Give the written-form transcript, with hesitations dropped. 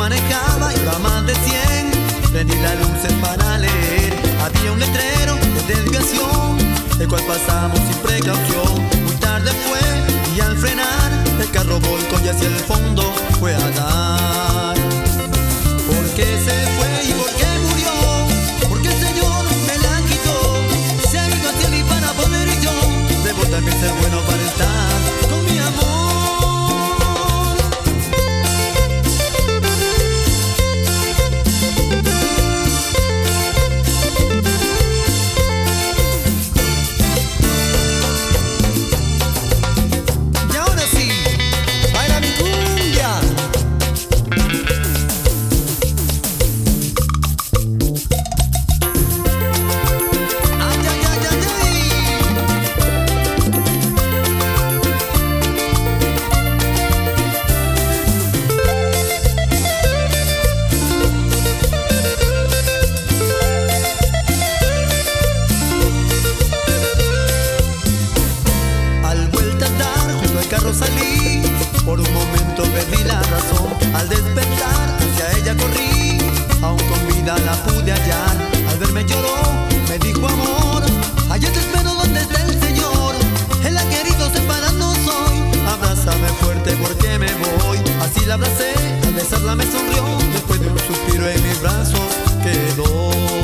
manejaba, iba a más de 100. Prendí las luces para leer. Había un letrero de desviación, el cual pasamos sin precaución. Muy tarde fue y al frenar el carro volcó y hacia el fondo fue a dar. ¿Por qué se fue y por qué murió? Porque el Señor me la quitó. Se ha ido hacia mí para poder yo debo también ser bueno para estar con mi amor. Salí, por un momento perdí la razón. Al despertar hacia ella corrí, aún con vida la pude hallar. Al verme lloró, me dijo amor, allá te espero donde está el Señor. Él ha querido separarnos hoy, abrázame fuerte porque me voy. Así la abracé, al besarla me sonrió, después de un suspiro en mis brazos quedó.